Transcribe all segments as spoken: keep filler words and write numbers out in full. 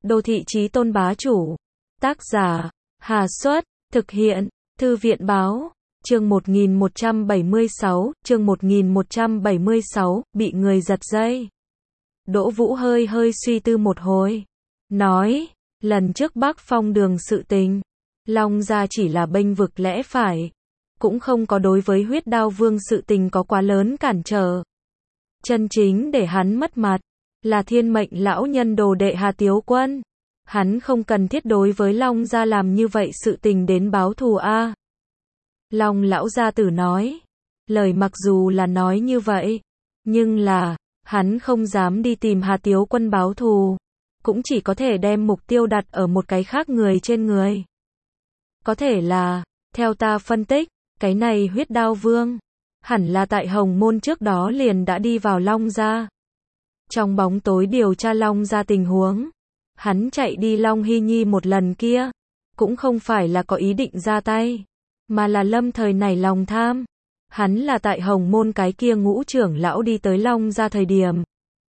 Đô thị chí tôn bá chủ. Tác giả, Hà Xuất, thực hiện, Thư viện báo, chương một nghìn một trăm bảy mươi sáu, chương một nghìn một trăm bảy mươi sáu, bị người giật dây. Đỗ Vũ hơi hơi suy tư một hồi, nói, lần trước Bắc Phong Đường sự tình, Long gia chỉ là bênh vực lẽ phải, cũng không có đối với Huyết Đao Vương sự tình có quá lớn cản trở. Chân chính để hắn mất mặt, là thiên mệnh lão nhân đồ đệ Hà Tiếu Quân. Hắn không cần thiết đối với Long gia làm như vậy sự tình đến báo thù a. Long lão gia tử nói, lời mặc dù là nói như vậy, nhưng là, hắn không dám đi tìm Hà Tiếu Quân báo thù, cũng chỉ có thể đem mục tiêu đặt ở một cái khác người trên người. Có thể là, theo ta phân tích, cái này Huyết Đao Vương, hẳn là tại Hồng Môn trước đó liền đã đi vào Long gia. Trong bóng tối điều tra Long gia tình huống, hắn chạy đi Long Hy Nhi một lần kia, cũng không phải là có ý định ra tay, mà là lâm thời nảy lòng tham. Hắn là tại Hồng Môn cái kia ngũ trưởng lão đi tới Long gia thời điểm,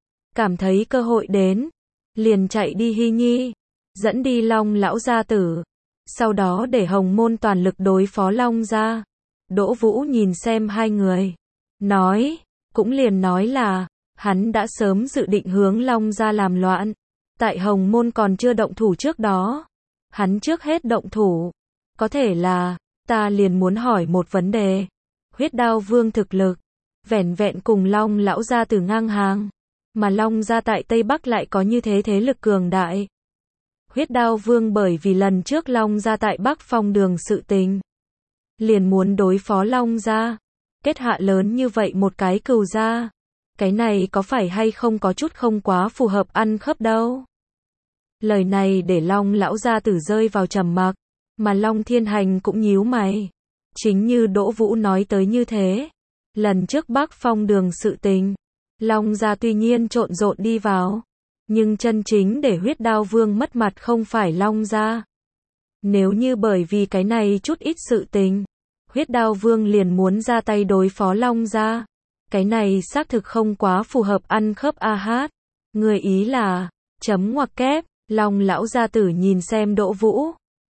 cảm thấy cơ hội đến, liền chạy đi Hy Nhi, dẫn đi Long lão gia tử, sau đó để Hồng Môn toàn lực đối phó Long gia. Đỗ Vũ nhìn xem hai người, nói, cũng liền nói là, hắn đã sớm dự định hướng Long gia làm loạn, tại Hồng Môn còn chưa động thủ trước đó, hắn trước hết động thủ. Có thể là, ta liền muốn hỏi một vấn đề, Huyết Đao Vương thực lực, vẻn vẹn cùng Long lão gia tử ngang hàng, mà Long gia tại Tây Bắc lại có như thế thế lực cường đại. Huyết Đao Vương bởi vì lần trước Long gia tại Bắc Phong Đường sự tình, liền muốn đối phó Long gia, kết hạ lớn như vậy một cái cừu gia, cái này có phải hay không có chút không quá phù hợp ăn khớp đâu. Lời này để Long lão gia tử rơi vào trầm mặc, mà Long Thiên Hành cũng nhíu mày. Chính như Đỗ Vũ nói tới như thế, lần trước Bắc Phong Đường sự tình, Long gia tuy nhiên trộn rộn đi vào, nhưng chân chính để Huyết Đao Vương mất mặt không phải Long gia. Nếu như bởi vì cái này chút ít sự tình, Huyết Đao Vương liền muốn ra tay đối phó Long gia, cái này xác thực không quá phù hợp ăn khớp a hát. Người ý là, chấm ngoặc kép, Long lão gia tử nhìn xem Đỗ Vũ,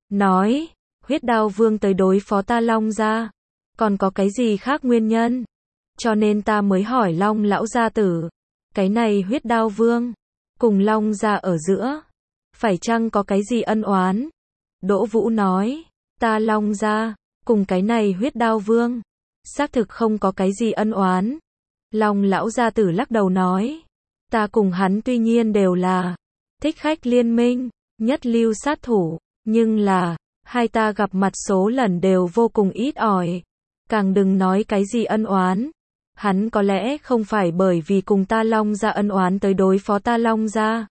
nói, Huyết Đao Vương tới đối phó ta Long gia, còn có cái gì khác nguyên nhân? Cho nên ta mới hỏi Long lão gia tử, cái này Huyết Đao Vương, cùng Long gia ở giữa, phải chăng có cái gì ân oán? Đỗ Vũ nói, ta Long gia, cùng cái này Huyết Đao Vương, xác thực không có cái gì ân oán. Long lão gia tử lắc đầu nói, ta cùng hắn tuy nhiên đều là thích khách liên minh, nhất lưu sát thủ, nhưng là, hai ta gặp mặt số lần đều vô cùng ít ỏi, càng đừng nói cái gì ân oán. Hắn có lẽ không phải bởi vì cùng ta Long gia ân oán tới đối phó ta Long gia.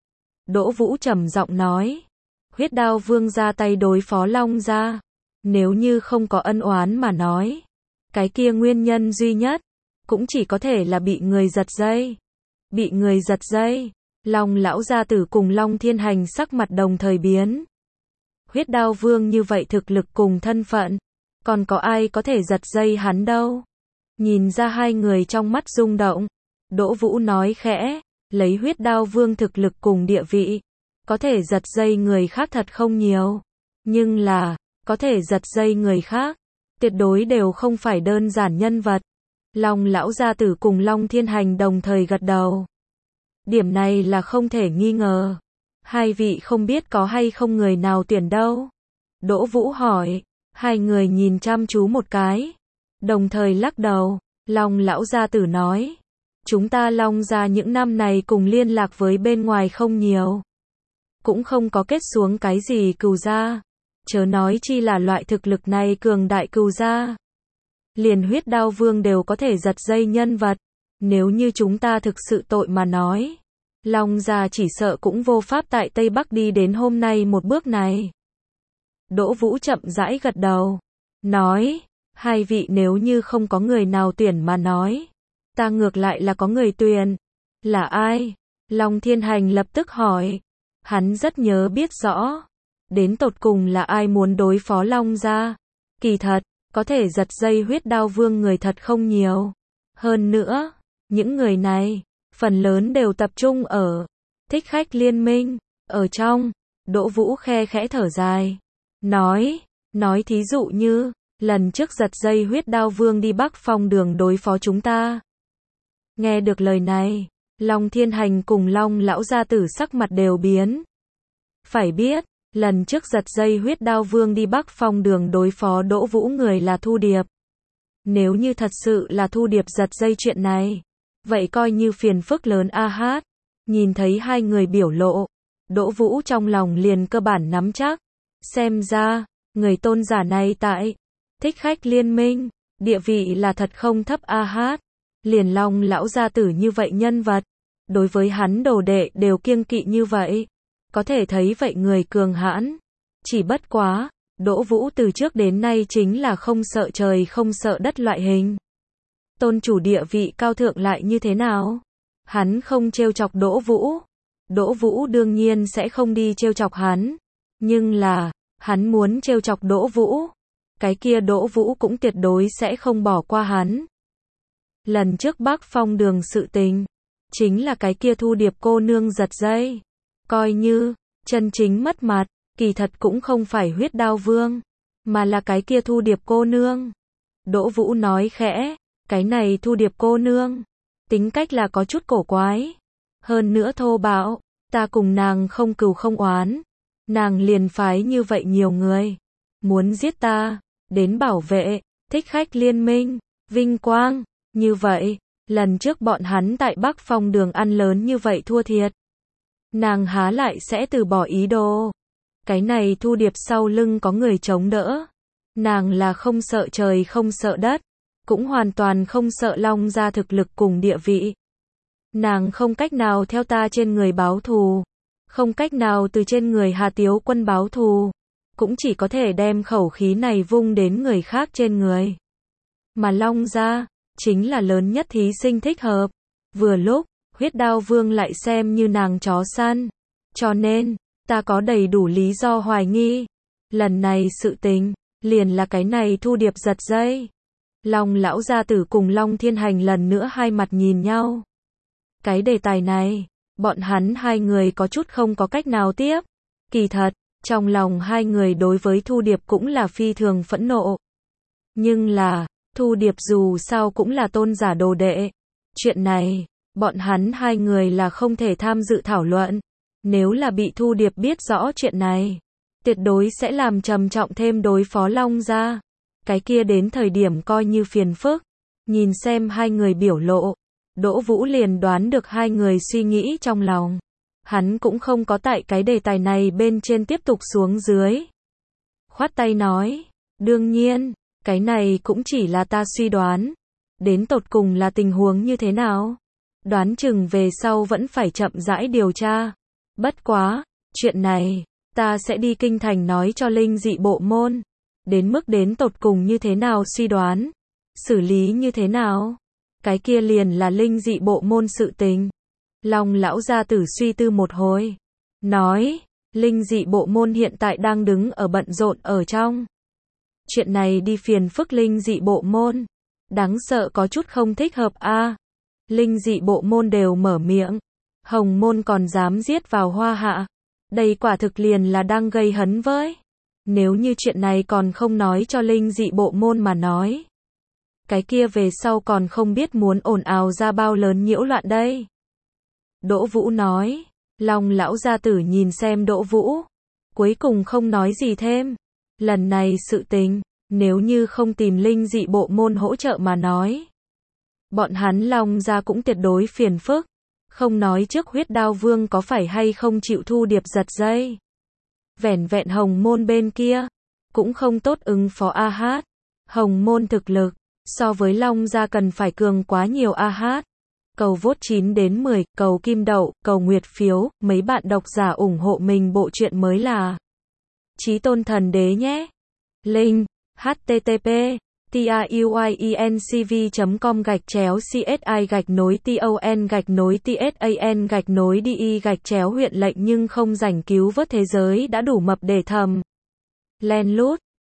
Đỗ Vũ trầm giọng nói, Huyết Đao Vương ra tay đối phó Long gia, nếu như không có ân oán mà nói, cái kia nguyên nhân duy nhất, cũng chỉ có thể là bị người giật dây. Bị người giật dây, Long lão gia tử cùng Long Thiên Hành sắc mặt đồng thời biến. Huyết Đao Vương như vậy thực lực cùng thân phận, còn có ai có thể giật dây hắn đâu. Nhìn ra hai người trong mắt rung động, Đỗ Vũ nói khẽ, lấy Huyết Đao Vương thực lực cùng địa vị, có thể giật dây người khác thật không nhiều, nhưng là, có thể giật dây người khác, tuyệt đối đều không phải đơn giản nhân vật. Long lão gia tử cùng Long Thiên Hành đồng thời gật đầu. Điểm này là không thể nghi ngờ. Hai vị không biết có hay không người nào tuyển đâu? Đỗ Vũ hỏi. Hai người nhìn chăm chú một cái, đồng thời lắc đầu. Long lão gia tử nói, chúng ta Long gia những năm này cùng liên lạc với bên ngoài không nhiều, cũng không có kết xuống cái gì cừu gia, chớ nói chi là loại thực lực này cường đại cừu gia. Liền Huyết Đao Vương đều có thể giật dây nhân vật, nếu như chúng ta thực sự tội mà nói, Long gia chỉ sợ cũng vô pháp tại Tây Bắc đi đến hôm nay một bước này. Đỗ Vũ chậm rãi gật đầu, nói, hai vị nếu như không có người nào tuyển mà nói, ta ngược lại là có người tuyển. Là ai? Long Thiên Hành lập tức hỏi, hắn rất nhớ biết rõ, đến tột cùng là ai muốn đối phó Long gia. Kỳ thật, có thể giật dây Huyết Đao Vương người thật không nhiều. Hơn nữa, những người này, phần lớn đều tập trung ở thích khách liên minh, Ở trong, Đỗ Vũ khe khẽ thở dài. Nói, nói thí dụ như, lần trước giật dây huyết đao vương đi Bắc Phong đường đối phó chúng ta. Nghe được lời này, Long Thiên Hành cùng Long lão gia tử sắc mặt đều biến. Phải biết, lần trước giật dây huyết đao vương đi Bắc Phong đường đối phó Đỗ Vũ người là Thu Điệp. Nếu như thật sự là Thu Điệp giật dây chuyện này, vậy coi như phiền phức lớn a hát. Nhìn thấy hai người biểu lộ, Đỗ Vũ trong lòng liền cơ bản nắm chắc. Xem ra, người tôn giả này tại Thích Khách Liên Minh, địa vị là thật không thấp a hát. Liền Long lão gia tử như vậy nhân vật, đối với hắn đồ đệ đều kiêng kỵ như vậy. Có thể thấy vậy người cường hãn. Chỉ bất quá, Đỗ Vũ từ trước đến nay chính là không sợ trời không sợ đất loại hình. Tôn chủ địa vị cao thượng lại như thế nào? Hắn không trêu chọc Đỗ Vũ. Đỗ Vũ đương nhiên sẽ không đi trêu chọc hắn. Nhưng là, hắn muốn trêu chọc Đỗ Vũ. Cái kia Đỗ Vũ cũng tuyệt đối sẽ không bỏ qua hắn. Lần trước Bắc Phong đường sự tình, chính là cái kia Thu Điệp cô nương giật dây. Coi như, chân chính mất mặt, kỳ thật cũng không phải huyết đao vương, mà là cái kia Thu Điệp cô nương. Đỗ Vũ nói khẽ, cái này Thu Điệp cô nương, tính cách là có chút cổ quái. Hơn nữa thô bạo, ta cùng nàng không cừu không oán. Nàng liền phái như vậy nhiều người, muốn giết ta, đến bảo vệ, Thích Khách Liên Minh, vinh quang. Như vậy, lần trước bọn hắn tại Bắc Phong đường ăn lớn như vậy thua thiệt. Nàng há lại sẽ từ bỏ ý đồ. Cái này Thu Điệp sau lưng có người chống đỡ. Nàng là không sợ trời không sợ đất, cũng hoàn toàn không sợ Long gia thực lực cùng địa vị. Nàng không cách nào theo ta trên người báo thù, không cách nào từ trên người Hà Tiếu Quân báo thù, cũng chỉ có thể đem khẩu khí này vung đến người khác trên người. Mà Long gia chính là lớn nhất thí sinh thích hợp. Vừa lúc, huyết đao vương lại xem như nàng chó săn. Cho nên, ta có đầy đủ lý do hoài nghi. Lần này sự tình, liền là cái này Thu Điệp giật dây. Long lão gia tử cùng Long Thiên Hành lần nữa hai mặt nhìn nhau. Cái đề tài này, bọn hắn hai người có chút không có cách nào tiếp. Kỳ thật, trong lòng hai người đối với Thu Điệp cũng là phi thường phẫn nộ. Nhưng là, Thu Điệp dù sao cũng là tôn giả đồ đệ. Chuyện này, bọn hắn hai người là không thể tham dự thảo luận. Nếu là bị Thu Điệp biết rõ chuyện này, tuyệt đối sẽ làm trầm trọng thêm đối phó Long gia. Cái kia đến thời điểm coi như phiền phức. Nhìn xem hai người biểu lộ, Đỗ Vũ liền đoán được hai người suy nghĩ trong lòng. Hắn cũng không có tại cái đề tài này bên trên tiếp tục xuống dưới. Khoát tay nói, đương nhiên, cái này cũng chỉ là ta suy đoán. Đến tột cùng là tình huống như thế nào? Đoán chừng về sau vẫn phải chậm rãi điều tra. Bất quá, chuyện này, ta sẽ đi kinh thành nói cho linh dị bộ môn. Đến mức đến tột cùng như thế nào suy đoán, xử lý như thế nào, cái kia liền là linh dị bộ môn sự tình. Long lão gia tử suy tư một hồi, nói, linh dị bộ môn hiện tại đang đứng ở bận rộn ở trong. Chuyện này đi phiền phức linh dị bộ môn, đáng sợ có chút không thích hợp a. À, linh dị bộ môn đều mở miệng, hồng môn còn dám giết vào hoa hạ. Đây quả thực liền là đang gây hấn với. Nếu như chuyện này còn không nói cho linh dị bộ môn mà nói, cái kia về sau còn không biết muốn ồn ào ra bao lớn nhiễu loạn đây. Đỗ Vũ nói, Long lão gia tử nhìn xem Đỗ Vũ, cuối cùng không nói gì thêm. Lần này sự tình, nếu như không tìm linh dị bộ môn hỗ trợ mà nói, bọn hắn Long gia cũng tuyệt đối phiền phức. Không nói trước huyết đao vương có phải hay không chịu Thu Điệp giật dây. Vẻn vẹn hồng môn bên kia, cũng không tốt ứng phó a hát. Hồng môn thực lực, so với Long gia cần phải cường quá nhiều a hát. Cầu vote chín đến mười, cầu kim đậu, cầu nguyệt phiếu, mấy bạn độc giả ủng hộ mình bộ truyện mới là Chí Tôn Thần Đế nhé. Link, http tuyencv chấm com gạch chéo csi gạch nối ton gạch nối tsan gạch nối đi gạch chéo huyện lệnh nhưng không rảnh cứu vớt thế giới đã đủ mập để thầm. Len lút.